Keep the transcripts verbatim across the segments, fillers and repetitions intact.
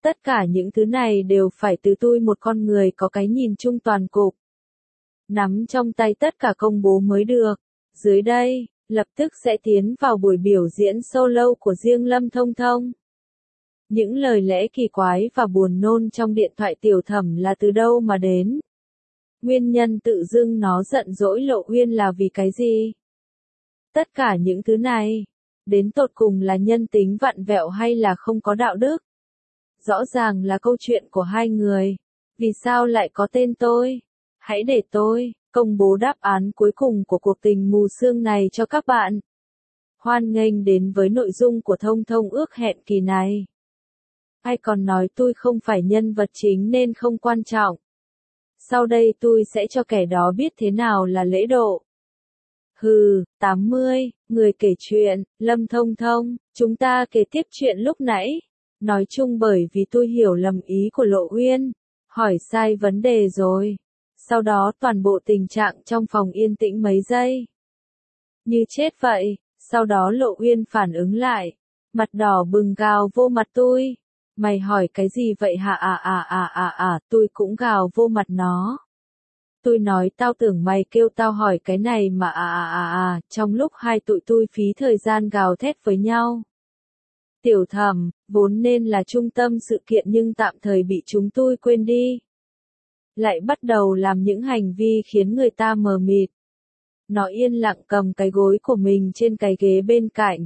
Tất cả những thứ này đều phải từ tôi một con người có cái nhìn chung toàn cục. Nắm trong tay tất cả công bố mới được. Dưới đây, lập tức sẽ tiến vào buổi biểu diễn solo của riêng Lâm Thông Thông. Những lời lẽ kỳ quái và buồn nôn trong điện thoại Tiểu Thẩm là từ đâu mà đến? Nguyên nhân tự dưng nó giận dỗi Lộ Uyên là vì cái gì? Tất cả những thứ này, đến tột cùng là nhân tính vặn vẹo hay là không có đạo đức? Rõ ràng là câu chuyện của hai người. Vì sao lại có tên tôi? Hãy để tôi công bố đáp án cuối cùng của cuộc tình mù sương này cho các bạn. Hoan nghênh đến với nội dung của Thông Thông ước hẹn kỳ này. Ai còn nói tôi không phải nhân vật chính nên không quan trọng. Sau đây tôi sẽ cho kẻ đó biết thế nào là lễ độ. Hừ, tám mươi, người kể chuyện, Lâm Thông Thông, chúng ta kể tiếp chuyện lúc nãy. Nói chung bởi vì tôi hiểu lầm ý của Lộ Uyên, hỏi sai vấn đề rồi. Sau đó toàn bộ tình trạng trong phòng yên tĩnh mấy giây. Như chết vậy, sau đó Lộ Uyên phản ứng lại. Mặt đỏ bừng gào vô mặt tôi. Mày hỏi cái gì vậy hả à à à à à, tôi cũng gào vô mặt nó. Tôi nói tao tưởng mày kêu tao hỏi cái này mà à à à à, trong lúc hai tụi tôi phí thời gian gào thét với nhau. Tiểu Thẩm, vốn nên là trung tâm sự kiện nhưng tạm thời bị chúng tôi quên đi. Lại bắt đầu làm những hành vi khiến người ta mờ mịt. Nó yên lặng cầm cái gối của mình trên cái ghế bên cạnh.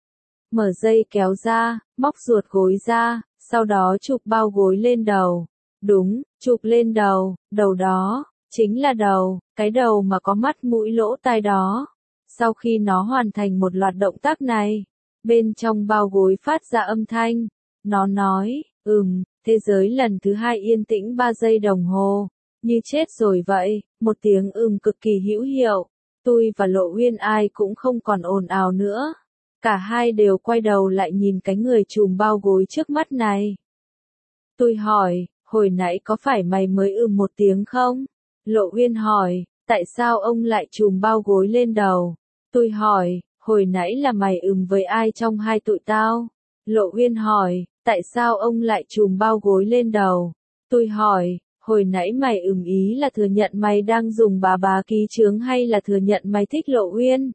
Mở dây kéo ra, móc ruột gối ra, sau đó chụp bao gối lên đầu. Đúng, chụp lên đầu, đầu đó, chính là đầu, cái đầu mà có mắt mũi lỗ tai đó. Sau khi nó hoàn thành một loạt động tác này, bên trong bao gối phát ra âm thanh. Nó nói, ừm, thế giới lần thứ hai yên tĩnh ba giây đồng hồ. Như chết rồi vậy, một tiếng ừm cực kỳ hữu hiệu. Tôi và Lộ Uyên ai cũng không còn ồn ào nữa. Cả hai đều quay đầu lại nhìn cái người trùm bao gối trước mắt này. Tôi hỏi, hồi nãy có phải mày mới ừm một tiếng không? Lộ Uyên hỏi, tại sao ông lại trùm bao gối lên đầu? Tôi hỏi, hồi nãy là mày ừm với ai trong hai tụi tao? Lộ Uyên hỏi, tại sao ông lại trùm bao gối lên đầu? Tôi hỏi, hồi nãy mày ừm ý là thừa nhận mày đang dùng bà bà ký chướng hay là thừa nhận mày thích Lộ Uyên?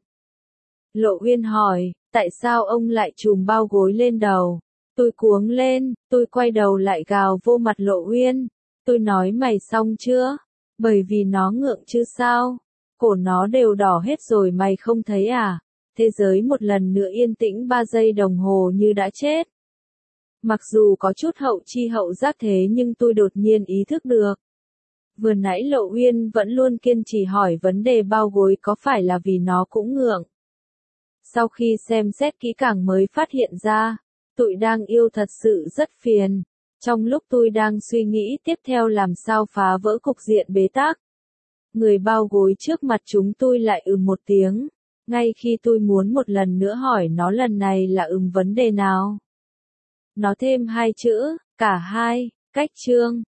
Lộ Uyên hỏi, tại sao ông lại trùm bao gối lên đầu? Tôi cuống lên, tôi quay đầu lại gào vô mặt Lộ Uyên. Tôi nói mày xong chưa? Bởi vì nó ngượng chứ sao? Cổ nó đều đỏ hết rồi mày không thấy à? Thế giới một lần nữa yên tĩnh ba giây đồng hồ như đã chết. Mặc dù có chút hậu chi hậu giác thế nhưng tôi đột nhiên ý thức được. Vừa nãy Lộ Uyên vẫn luôn kiên trì hỏi vấn đề bao gối có phải là vì nó cũng ngượng. Sau khi xem xét kỹ càng mới phát hiện ra, tụi đang yêu thật sự rất phiền. Trong lúc tôi đang suy nghĩ tiếp theo làm sao phá vỡ cục diện bế tắc, người bao gối trước mặt chúng tôi lại ừm một tiếng. Ngay khi tôi muốn một lần nữa hỏi nó lần này là ừm vấn đề nào, nó thêm hai chữ, cả hai, cách chương.